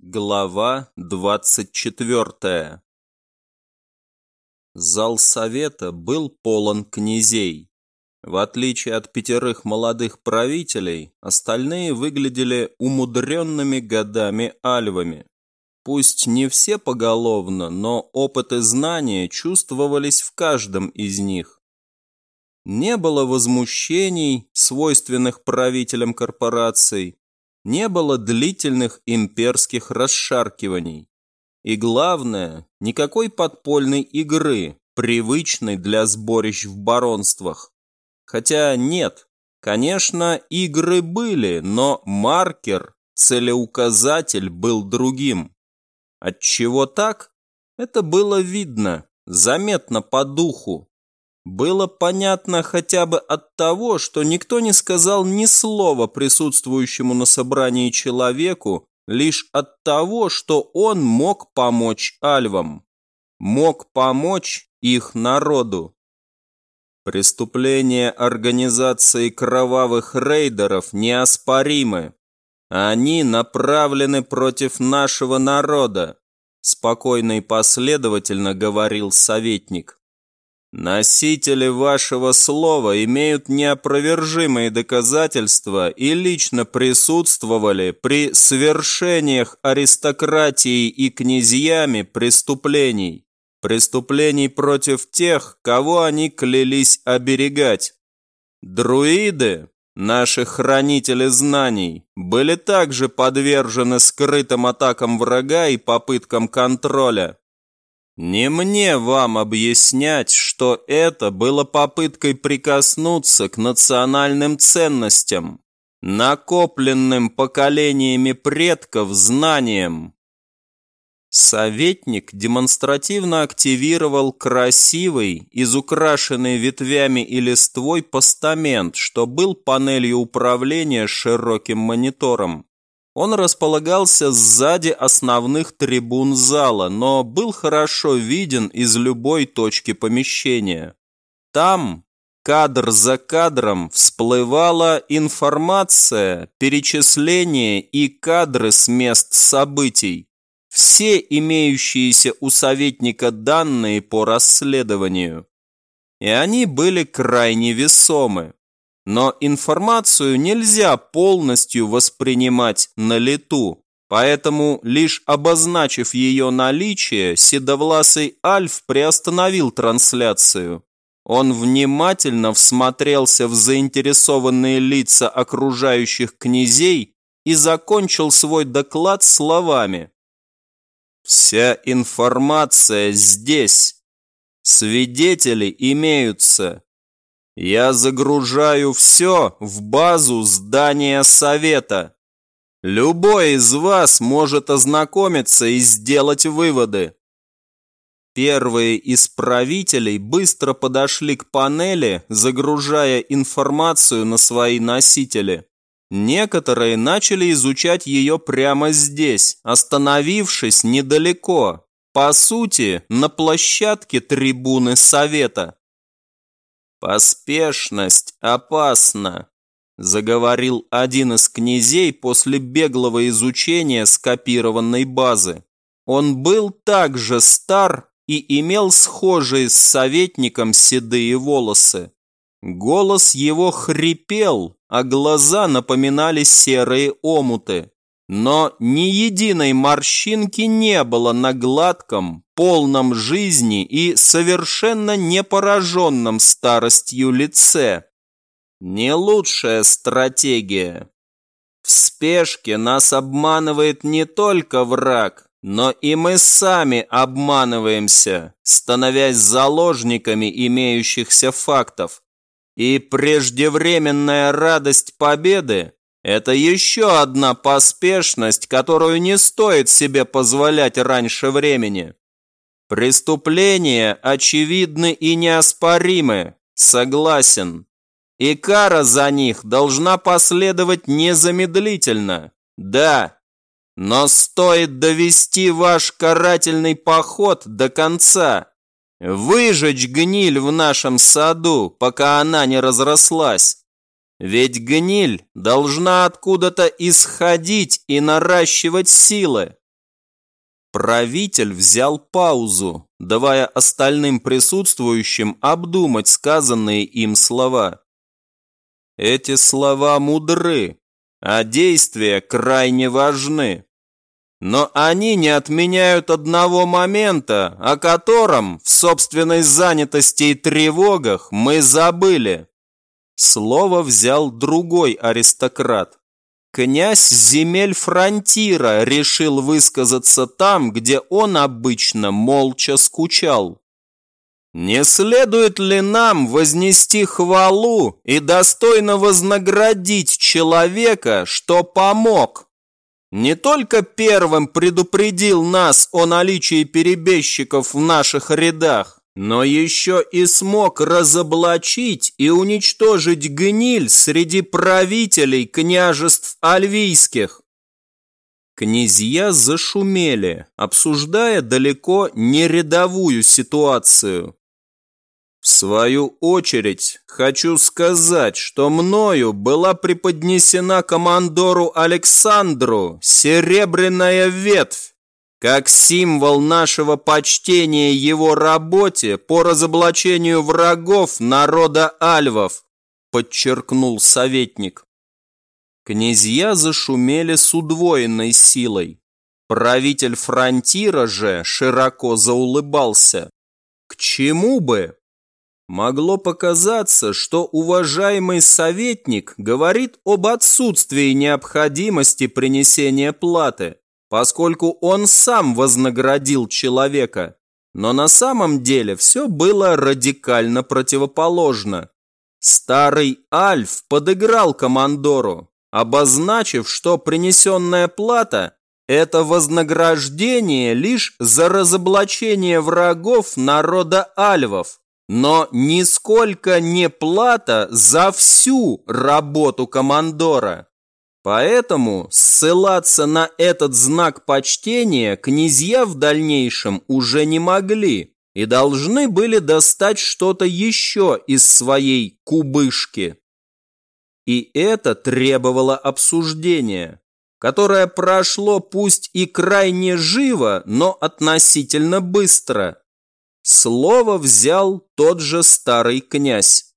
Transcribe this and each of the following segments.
Глава 24. Зал совета был полон князей. В отличие от 5 молодых правителей, остальные выглядели умудренными годами альвами. Пусть не все поголовно, но опыт и знания чувствовались в каждом из них. Не было возмущений, свойственных правителям корпораций, не было длительных имперских расшаркиваний. И главное, никакой подпольной игры, привычной для сборищ в баронствах. Хотя нет, конечно, игры были, но маркер, целеуказатель был другим. Отчего так? Это было видно, заметно по духу. Было понятно хотя бы от того, что никто не сказал ни слова присутствующему на собрании человеку, лишь от того, что он мог помочь альвам, мог помочь их народу. Преступления организации кровавых рейдеров неоспоримы. Они направлены против нашего народа, спокойно и последовательно говорил советник. Носители вашего слова имеют неопровержимые доказательства и лично присутствовали при совершениях аристократией и князьями преступлений против тех, кого они клялись оберегать. Друиды, наши хранители знаний, были также подвержены скрытым атакам врага и попыткам контроля. Не мне вам объяснять, что это было попыткой прикоснуться к национальным ценностям, накопленным поколениями предков знаниям. Советник демонстративно активировал красивый, изукрашенный ветвями и листвой постамент, что был панелью управления с широким монитором. Он располагался сзади основных трибун зала, но был хорошо виден из любой точки помещения. Там, кадр за кадром, всплывала информация, перечисления и кадры с мест событий. Все имеющиеся у советника данные по расследованию. И они были крайне весомы. Но информацию нельзя полностью воспринимать на лету, поэтому, лишь обозначив ее наличие, седовласый Альф приостановил трансляцию. Он внимательно всмотрелся в заинтересованные лица окружающих князей и закончил свой доклад словами: «Вся информация здесь. Свидетели имеются. Я загружаю все в базу здания совета. Любой из вас может ознакомиться и сделать выводы». Первые из правителей быстро подошли к панели, загружая информацию на свои носители. Некоторые начали изучать ее прямо здесь, остановившись недалеко, по сути, на площадке трибуны совета. «Поспешность опасна», – заговорил один из князей после беглого изучения скопированной базы. Он был также стар и имел схожие с советником седые волосы. Голос его хрипел, а глаза напоминали серые омуты. Но ни единой морщинки не было на гладком, полном жизни и совершенно не пораженном старостью лице. Не лучшая стратегия. В спешке нас обманывает не только враг, но и мы сами обманываемся, становясь заложниками имеющихся фактов. И преждевременная радость победы – это еще одна поспешность, которую не стоит себе позволять раньше времени. Преступления очевидны и неоспоримы, согласен. И кара за них должна последовать незамедлительно, да. Но стоит довести ваш карательный поход до конца, выжечь гниль в нашем саду, пока она не разрослась. Ведь гниль должна откуда-то исходить и наращивать силы. Правитель взял паузу, давая остальным присутствующим обдумать сказанные им слова. Эти слова мудры, а действия крайне важны. Но они не отменяют одного момента, о котором в собственной занятости и тревогах мы забыли. Слово взял другой аристократ. Князь земель Фронтира решил высказаться там, где он обычно молча скучал. Не следует ли нам вознести хвалу и достойно вознаградить человека, что помог? Не только первым предупредил нас о наличии перебежчиков в наших рядах, но еще и смог разоблачить и уничтожить гниль среди правителей княжеств альвийских. Князья зашумели, обсуждая далеко не рядовую ситуацию. В свою очередь, хочу сказать, что мною была преподнесена командору Александру серебряная ветвь, как символ нашего почтения его работе по разоблачению врагов народа альвов, подчеркнул советник. Князья зашумели с удвоенной силой. Правитель Фронтира же широко заулыбался. К чему бы? Могло показаться, что уважаемый советник говорит об отсутствии необходимости принесения платы, поскольку он сам вознаградил человека. Но на самом деле все было радикально противоположно. Старый Альф подыграл командору, обозначив, что принесенная плата – это вознаграждение лишь за разоблачение врагов народа альвов, но нисколько не плата за всю работу командора. Поэтому ссылаться на этот знак почтения князья в дальнейшем уже не могли и должны были достать что-то еще из своей кубышки. И это требовало обсуждения, которое прошло пусть и крайне живо, но относительно быстро. Слово взял тот же старый князь.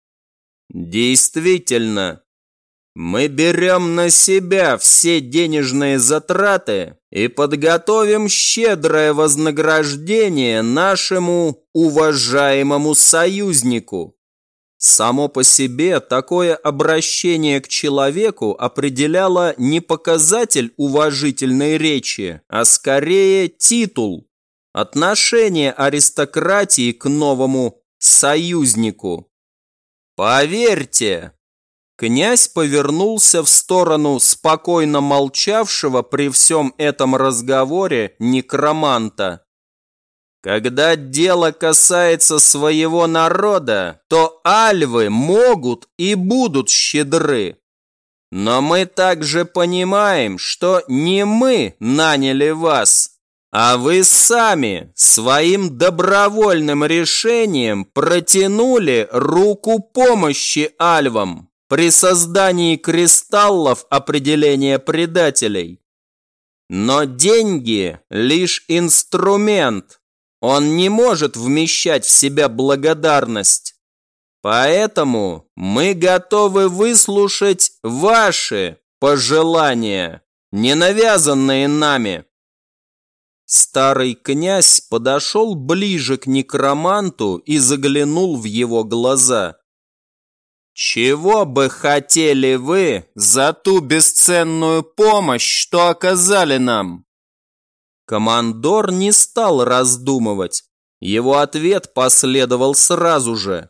Действительно, мы берем на себя все денежные затраты и подготовим щедрое вознаграждение нашему уважаемому союзнику. Само по себе такое обращение к человеку определяло не показатель уважительной речи, а скорее титул, отношение аристократии к новому союзнику. Поверьте, князь повернулся в сторону спокойно молчавшего при всем этом разговоре некроманта. Когда дело касается своего народа, то альвы могут и будут щедры. Но мы также понимаем, что не мы наняли вас, а вы сами своим добровольным решением протянули руку помощи альвам при создании кристаллов определения предателей. Но деньги – лишь инструмент. Он не может вмещать в себя благодарность. Поэтому мы готовы выслушать ваши пожелания, не навязанные нами. Старый князь подошел ближе к некроманту и заглянул в его глаза. Чего бы хотели вы за ту бесценную помощь, что оказали нам? Командор не стал раздумывать. Его ответ последовал сразу же.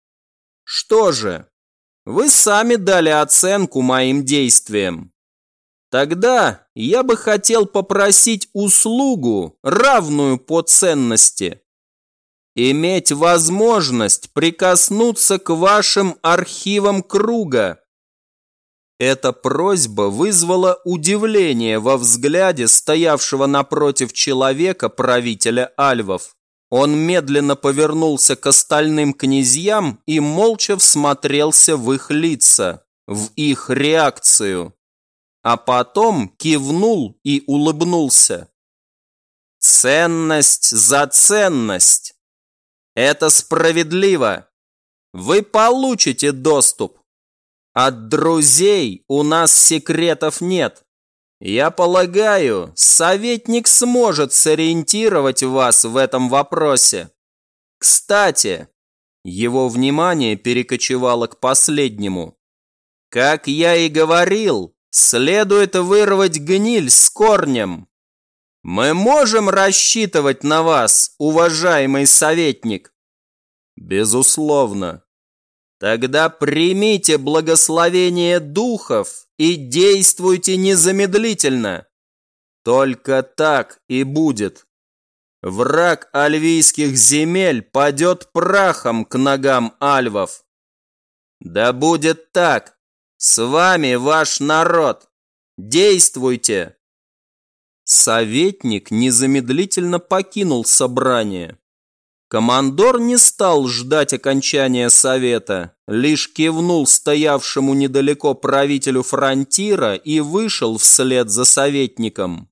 Что же, вы сами дали оценку моим действиям. Тогда я бы хотел попросить услугу, равную по ценности. Иметь возможность прикоснуться к вашим архивам круга. Эта просьба вызвала удивление во взгляде стоявшего напротив человека правителя альвов. Он медленно повернулся к остальным князьям и молча всмотрелся в их лица, в их реакцию. А потом кивнул и улыбнулся. Ценность за ценность. Это справедливо. Вы получите доступ. От друзей у нас секретов нет. Я полагаю, советник сможет сориентировать вас в этом вопросе. Кстати, его внимание перекочевало к последнему. Как я и говорил, следует вырвать гниль с корнем. Мы можем рассчитывать на вас, уважаемый советник? Безусловно. Тогда примите благословение духов и действуйте незамедлительно. Только так и будет. Враг альвийских земель падет прахом к ногам альвов. Да будет так. С вами ваш народ. Действуйте. Советник незамедлительно покинул собрание. Командор не стал ждать окончания совета, лишь кивнул стоявшему недалеко правителю фронтира и вышел вслед за советником.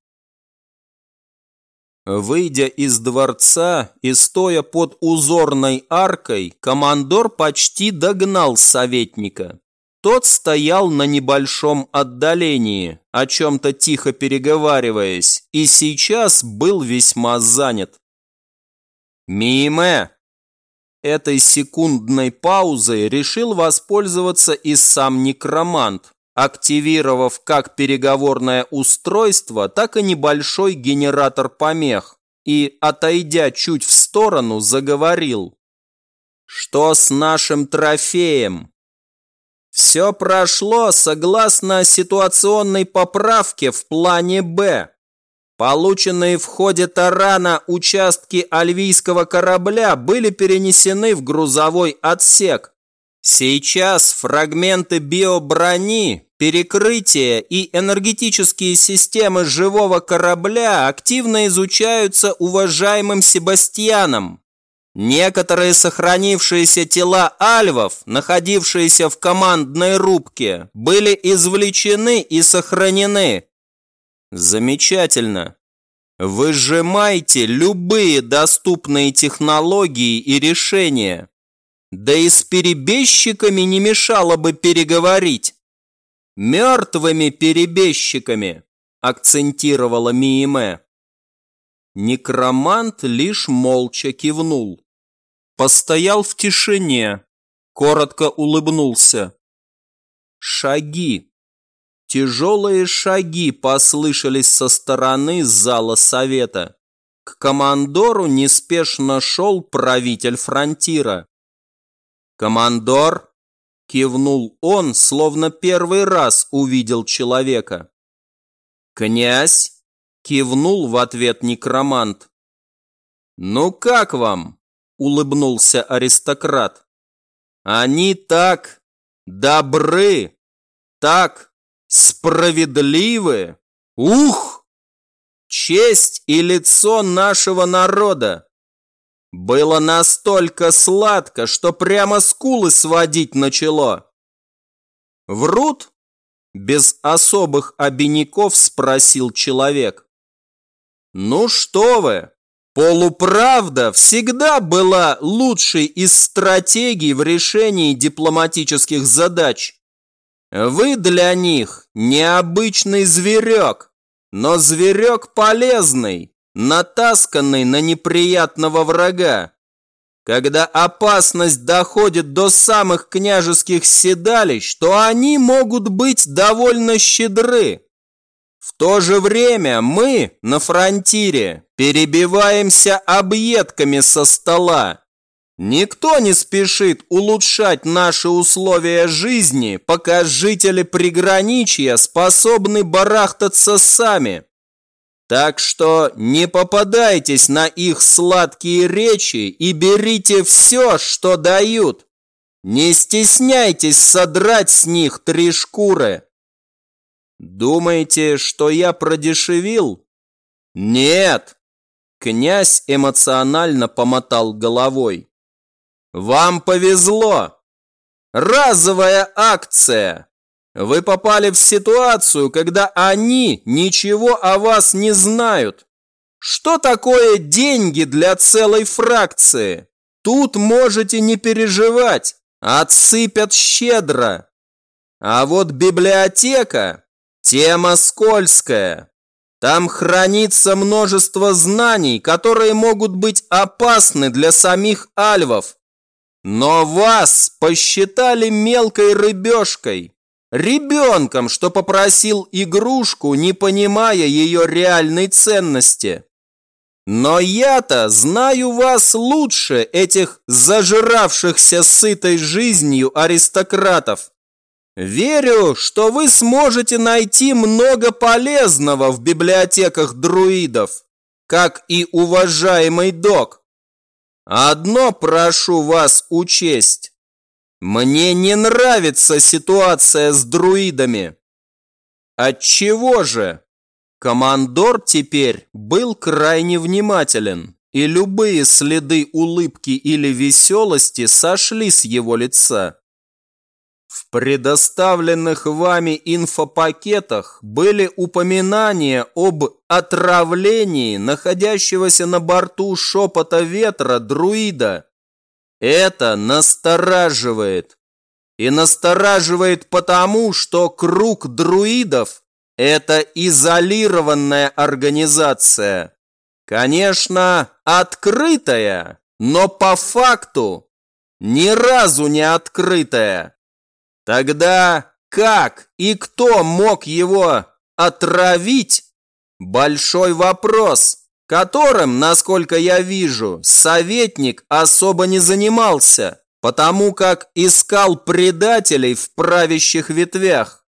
Выйдя из дворца и стоя под узорной аркой, командор почти догнал советника. Тот стоял на небольшом отдалении, о чем-то тихо переговариваясь, и сейчас был весьма занят. Мииме! Этой секундной паузой решил воспользоваться и сам некромант, активировав как переговорное устройство, так и небольшой генератор помех, и, отойдя чуть в сторону, заговорил. Что с нашим трофеем? Все прошло согласно ситуационной поправке в плане «Б». Полученные в ходе тарана участки альвийского корабля были перенесены в грузовой отсек. Сейчас фрагменты биоброни, перекрытия и энергетические системы живого корабля активно изучаются уважаемым Себастьяном. Некоторые сохранившиеся тела альвов, находившиеся в командной рубке, были извлечены и сохранены. Замечательно. Выжимайте любые доступные технологии и решения. Да и с перебежчиками не мешало бы переговорить. Мертвыми перебежчиками, акцентировала Мииме. Некромант лишь молча кивнул. Постоял в тишине, коротко улыбнулся. Шаги. Тяжелые шаги послышались со стороны зала совета. К командору неспешно шел правитель фронтира. «Командор!» – кивнул он, словно первый раз увидел человека. «Князь!» – кивнул в ответ некромант. «Ну как вам?» – улыбнулся аристократ. «Они так добры, так справедливы! Ух! Честь и лицо нашего народа! Было настолько сладко, что прямо скулы сводить начало!» «Врут?» – без особых обиняков спросил человек. «Ну что вы! Полуправда всегда была лучшей из стратегий в решении дипломатических задач. Вы для них необычный зверек, но зверек полезный, натасканный на неприятного врага. Когда опасность доходит до самых княжеских седалищ, то они могут быть довольно щедры. В то же время мы на фронтире перебиваемся объедками со стола. Никто не спешит улучшать наши условия жизни, пока жители приграничья способны барахтаться сами. Так что не попадайтесь на их сладкие речи и берите все, что дают. Не стесняйтесь содрать с них 3 шкуры. Думаете, что я продешевил? Нет. Князь эмоционально помотал головой. Вам повезло. Разовая акция. Вы попали в ситуацию, когда они ничего о вас не знают. Что такое деньги для целой фракции? Тут можете не переживать, отсыпят щедро. А вот библиотека – тема скользкая. Там хранится множество знаний, которые могут быть опасны для самих альвов. Но вас посчитали мелкой рыбешкой, ребенком, что попросил игрушку, не понимая ее реальной ценности. Но я-то знаю вас лучше этих зажиравшихся сытой жизнью аристократов. Верю, что вы сможете найти много полезного в библиотеках друидов, как и уважаемый док. Одно прошу вас учесть. Мне не нравится ситуация с друидами. Отчего же? Командор теперь был крайне внимателен, и любые следы улыбки или веселости сошли с его лица. В предоставленных вами инфопакетах были упоминания об отравлении находящегося на борту Шепота Ветра друида. Это настораживает. И настораживает потому, что круг друидов – это изолированная организация. Конечно, открытая, но по факту ни разу не открытая. Тогда как и кто мог его отравить? Большой вопрос, которым, насколько я вижу, советник особо не занимался, потому как искал предателей в правящих ветвях.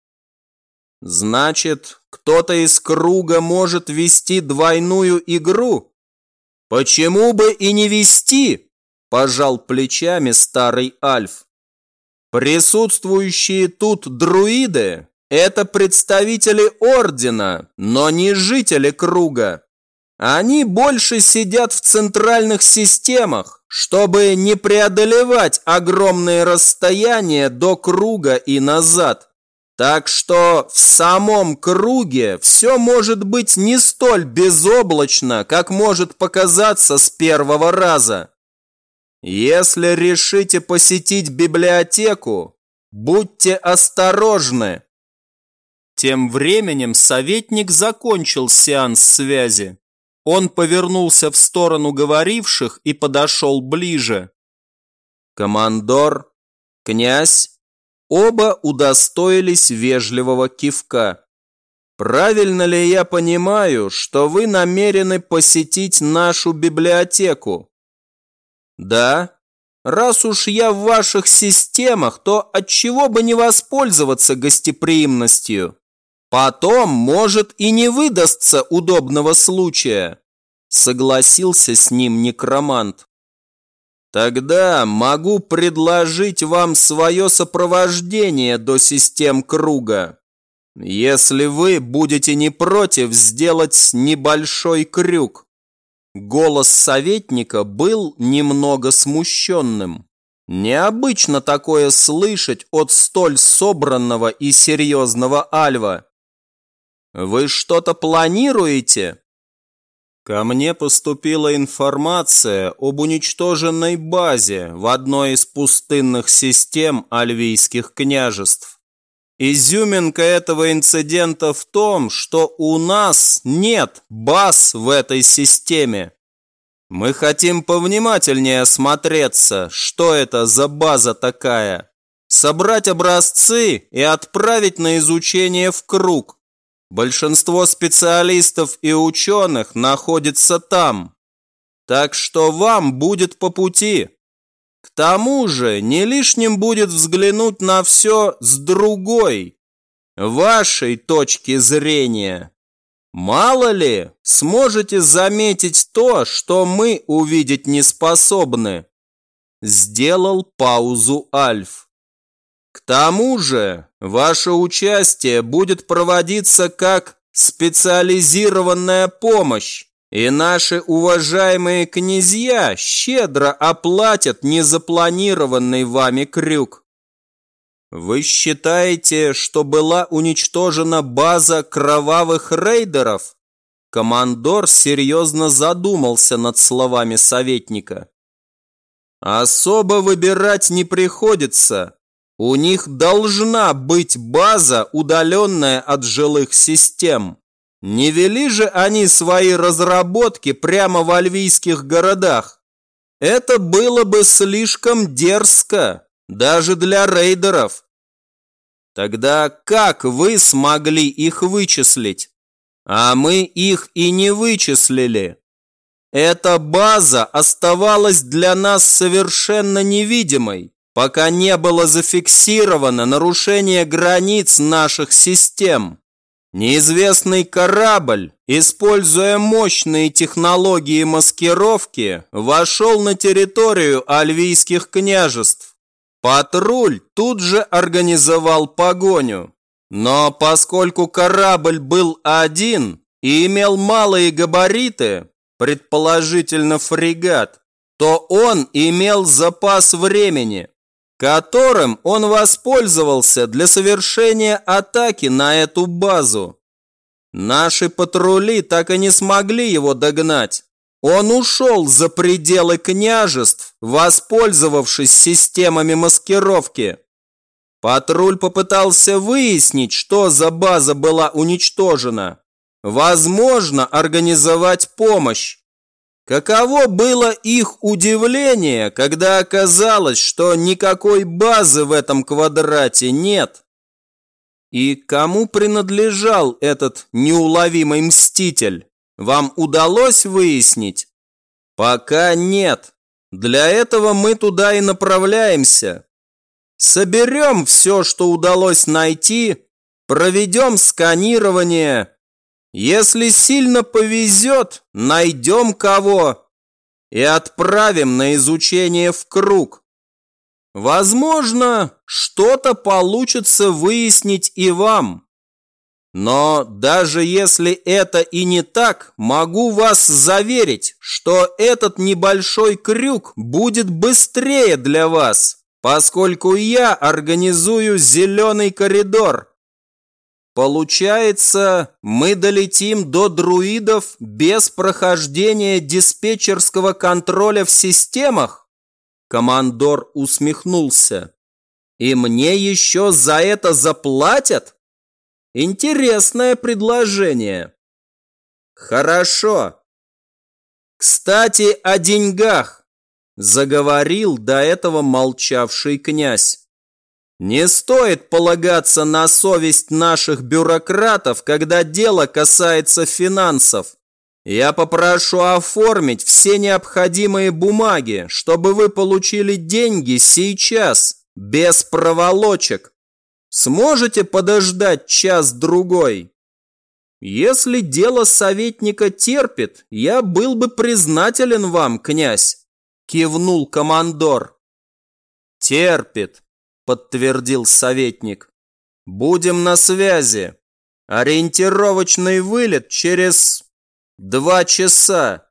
Значит, кто-то из круга может вести двойную игру? Почему бы и не вести? Пожал плечами старый Альф. Присутствующие тут друиды – это представители Ордена, но не жители круга. Они больше сидят в центральных системах, чтобы не преодолевать огромные расстояния до круга и назад. Так что в самом круге все может быть не столь безоблачно, как может показаться с первого раза. Если решите посетить библиотеку, будьте осторожны. Тем временем советник закончил сеанс связи. Он повернулся в сторону говоривших и подошел ближе. Командор, князь, оба удостоились вежливого кивка. Правильно ли я понимаю, что вы намерены посетить нашу библиотеку? Да, раз уж я в ваших системах, то отчего бы не воспользоваться гостеприимностью? Потом, может, и не выдастся удобного случая, согласился с ним некромант. Тогда могу предложить вам свое сопровождение до систем круга, если вы будете не против сделать небольшой крюк. Голос советника был немного смущенным. Необычно такое слышать от столь собранного и серьезного альва. Вы что-то планируете? Ко мне поступила информация об уничтоженной базе в одной из пустынных систем альвийских княжеств. Изюминка этого инцидента в том, что у нас нет баз в этой системе. Мы хотим повнимательнее осмотреться, что это за база такая, собрать образцы и отправить на изучение в круг. Большинство специалистов и ученых находится там, так что вам будет по пути. К тому же не лишним будет взглянуть на все с другой, вашей точки зрения. Мало ли, сможете заметить то, что мы увидеть не способны. Сделал паузу Альф. К тому же, ваше участие будет проводиться как специализированная помощь. И наши уважаемые князья щедро оплатят незапланированный вами крюк. Вы считаете, что была уничтожена база кровавых рейдеров? Командор серьезно задумался над словами советника. Особо выбирать не приходится. У них должна быть база, удаленная от жилых систем. Не вели же они свои разработки прямо в альвийских городах. Это было бы слишком дерзко, даже для рейдеров. Тогда как вы смогли их вычислить? А мы их и не вычислили. Эта база оставалась для нас совершенно невидимой, пока не было зафиксировано нарушение границ наших систем. Неизвестный корабль, используя мощные технологии маскировки, вошел на территорию альвийских княжеств. Патруль тут же организовал погоню. Но поскольку корабль был один и имел малые габариты, предположительно фрегат, то он имел запас времени, которым он воспользовался для совершения атаки на эту базу. Наши патрули так и не смогли его догнать. Он ушел за пределы княжеств, воспользовавшись системами маскировки. Патруль попытался выяснить, что за база была уничтожена. Возможно, организовать помощь. Каково было их удивление, когда оказалось, что никакой базы в этом квадрате нет. И кому принадлежал этот неуловимый мститель? Вам удалось выяснить? Пока нет. Для этого мы туда и направляемся. Соберем все, что удалось найти, проведем сканирование. Если сильно повезет, найдем кого и отправим на изучение в круг. Возможно, что-то получится выяснить и вам. Но даже если это и не так, могу вас заверить, что этот небольшой крюк будет быстрее для вас, поскольку я организую зеленый коридор. Получается, мы долетим до друидов без прохождения диспетчерского контроля в системах? Командор усмехнулся. И мне еще за это заплатят? Интересное предложение. Хорошо. Кстати, о деньгах, заговорил до этого молчавший князь. Не стоит полагаться на совесть наших бюрократов, когда дело касается финансов. Я попрошу оформить все необходимые бумаги, чтобы вы получили деньги сейчас, без проволочек. Сможете подождать час-другой? Если дело советника терпит, я был бы признателен вам, князь, кивнул командор. Терпит, подтвердил советник. Будем на связи. Ориентировочный вылет через 2 часа.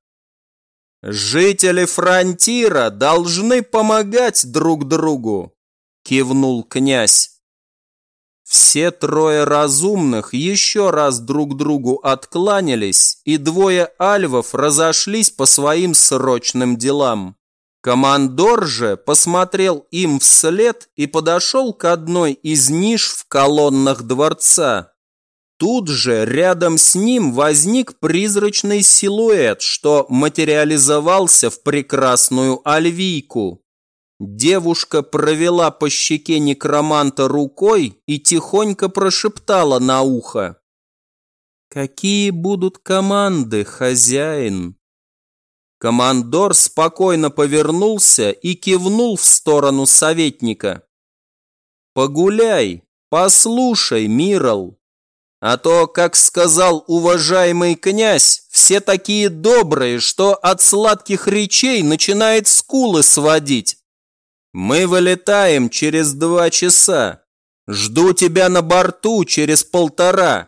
Жители Фронтира должны помогать друг другу, кивнул князь. Все трое разумных еще раз друг другу откланялись, и 2 альвов разошлись по своим срочным делам. Командор же посмотрел им вслед и подошел к одной из ниш в колоннах дворца. Тут же рядом с ним возник призрачный силуэт, что материализовался в прекрасную альвийку. Девушка провела по щеке некроманта рукой и тихонько прошептала на ухо. «Какие будут команды, хозяин?» Командор спокойно повернулся и кивнул в сторону советника. «Погуляй, послушай, Мирал. А то, как сказал уважаемый князь, все такие добрые, что от сладких речей начинает скулы сводить. Мы вылетаем через 2 часа. Жду тебя на борту через 1,5.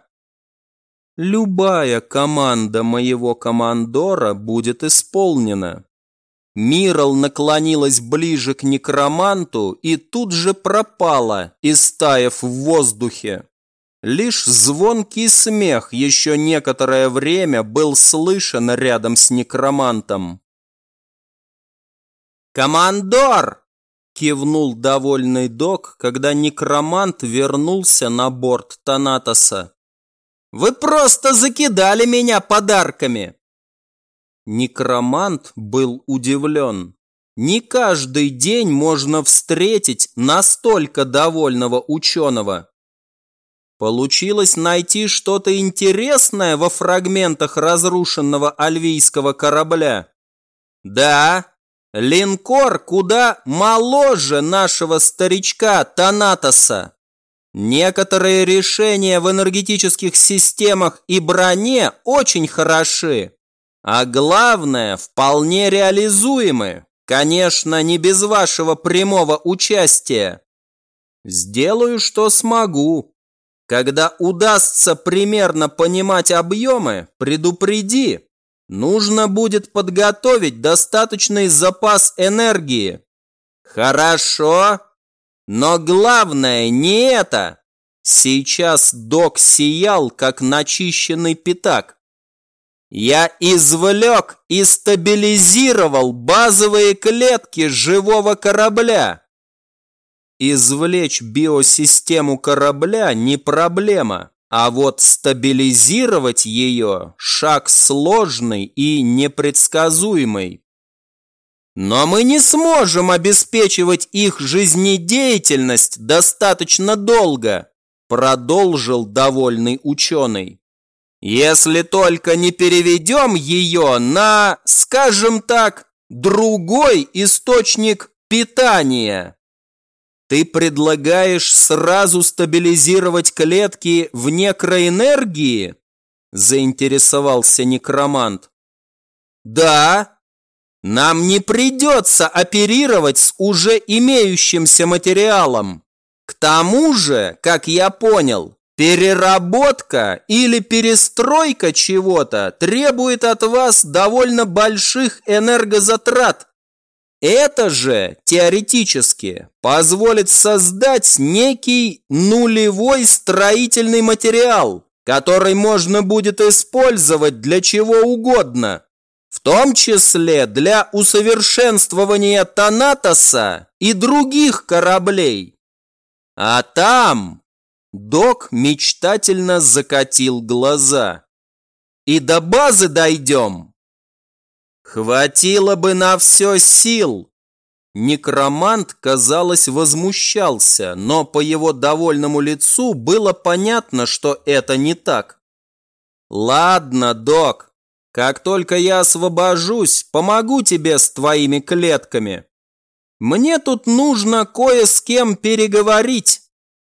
Любая команда моего командора будет исполнена». Мирал наклонилась ближе к некроманту и тут же пропала, истаяв в воздухе. Лишь звонкий смех еще некоторое время был слышен рядом с некромантом. «Командор!» – кивнул довольный док, когда некромант вернулся на борт Танатоса. «Вы просто закидали меня подарками!» Некромант был удивлен. Не каждый день можно встретить настолько довольного ученого. Получилось найти что-то интересное во фрагментах разрушенного альвийского корабля? Да, линкор куда моложе нашего старичка Танатоса. Некоторые решения в энергетических системах и броне очень хороши, а главное, вполне реализуемы. Конечно, не без вашего прямого участия. Сделаю, что смогу. Когда удастся примерно понимать объемы, предупреди. Нужно будет подготовить достаточный запас энергии. Хорошо, но главное не это. Сейчас док сиял, как начищенный пятак. Я извлек и стабилизировал базовые клетки живого корабля. Извлечь биосистему корабля не проблема, а вот стабилизировать ее – шаг сложный и непредсказуемый. Но мы не сможем обеспечивать их жизнедеятельность достаточно долго, продолжил довольный ученый. Если только не переведем ее на, скажем так, другой источник питания. Ты предлагаешь сразу стабилизировать клетки в некроэнергии? Заинтересовался некромант. Да, нам не придется оперировать с уже имеющимся материалом. К тому же, как я понял, переработка или перестройка чего-то требует от вас довольно больших энергозатрат. Это же, теоретически, позволит создать некий нулевой строительный материал, который можно будет использовать для чего угодно, в том числе для усовершенствования Танатоса и других кораблей. А там... Док мечтательно закатил глаза. И до базы дойдем. Хватило бы на все сил. Некромант, казалось, возмущался, но по его довольному лицу было понятно, что это не так. Ладно, док, как только я освобожусь, помогу тебе с твоими клетками. Мне тут нужно кое с кем переговорить.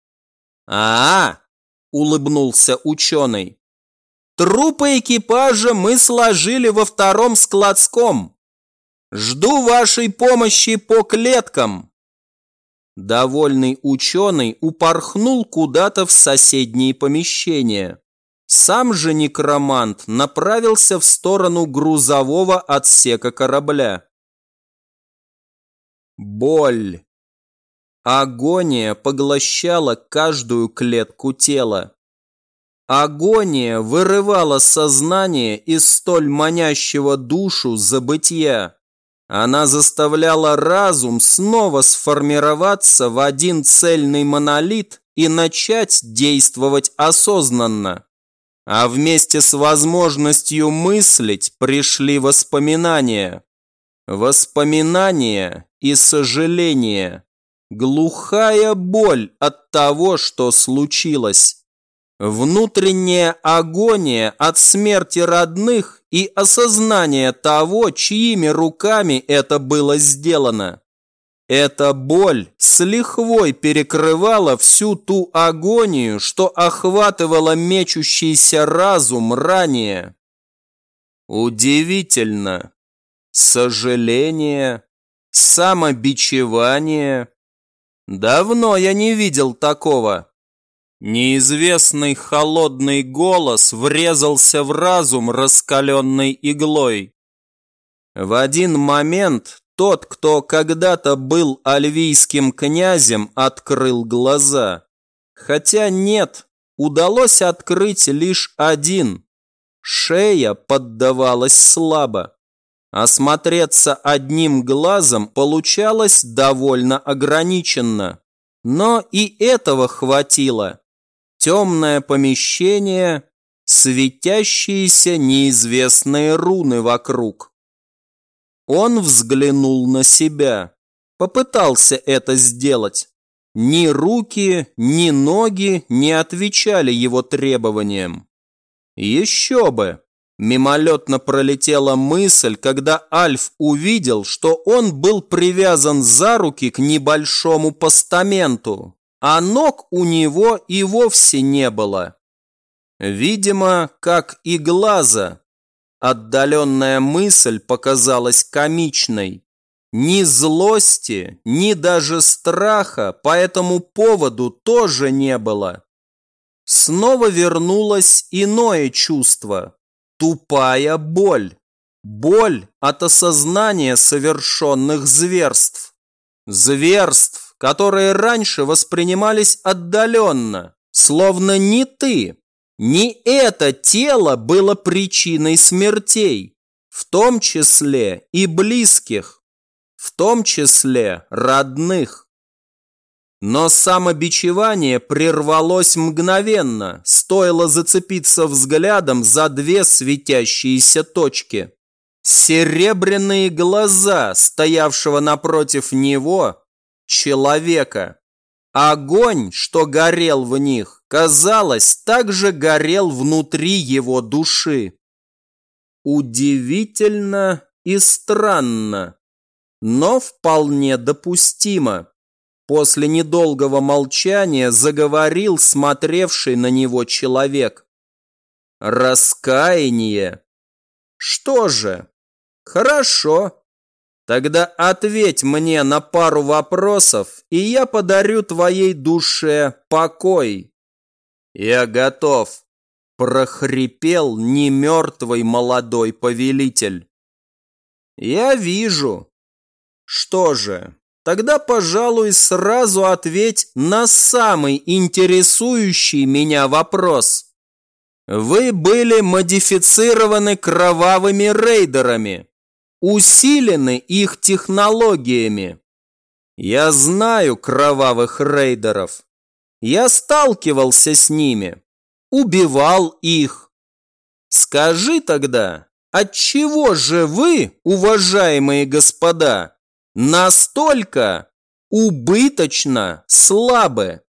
Улыбнулся ученый. Трупы экипажа мы сложили во втором складском. Жду вашей помощи по клеткам. Довольный ученый упорхнул куда-то в соседние помещения. Сам же некромант направился в сторону грузового отсека корабля. Боль. Агония поглощала каждую клетку тела. Агония вырывала сознание из столь манящего душу забытья. Она заставляла разум снова сформироваться в один цельный монолит и начать действовать осознанно. А вместе с возможностью мыслить пришли воспоминания. Воспоминания и сожаления. Глухая боль от того, что случилось. Внутренняя агония от смерти родных и осознание того, чьими руками это было сделано. Эта боль с лихвой перекрывала всю ту агонию, что охватывала мечущийся разум ранее. Удивительно. Сожаление, самобичевание. Давно я не видел такого. Неизвестный холодный голос врезался в разум раскаленной иглой. В один момент тот, кто когда-то был альвийским князем, открыл глаза. Хотя нет, удалось открыть лишь один. Шея поддавалась слабо. Осмотреться одним глазом получалось довольно ограниченно. Но и этого хватило. Темное помещение, светящиеся неизвестные руны вокруг. Он взглянул на себя, попытался это сделать. Ни руки, ни ноги не отвечали его требованиям. Еще бы! Мимолетно пролетела мысль, когда Альф увидел, что он был привязан за руки к небольшому постаменту, а ног у него и вовсе не было. Видимо, как и глаза. Отдаленная мысль показалась комичной. Ни злости, ни даже страха по этому поводу тоже не было. Снова вернулось иное чувство. Тупая боль. Боль от осознания совершенных зверств. Зверств, которые раньше воспринимались отдаленно, словно не ты, не это тело было причиной смертей, в том числе и близких, в том числе родных. Но самобичевание прервалось мгновенно, стоило зацепиться взглядом за две светящиеся точки. Серебряные глаза, стоявшего напротив него, человека. Огонь, что горел в них, казалось, также горел внутри его души. Удивительно и странно, но вполне допустимо. После недолгого молчания заговорил смотревший на него человек. Раскаяние. Что же? Хорошо. Тогда ответь мне на пару вопросов, и я подарю твоей душе покой. Я готов, прохрипел немертвый молодой повелитель. Я вижу. Что же? Тогда, пожалуй, сразу ответь на самый интересующий меня вопрос. Вы были модифицированы кровавыми рейдерами, усилены их технологиями. Я знаю кровавых рейдеров. Я сталкивался с ними, убивал их. Скажи тогда, отчего же вы, уважаемые господа, настолько убыточно слабы?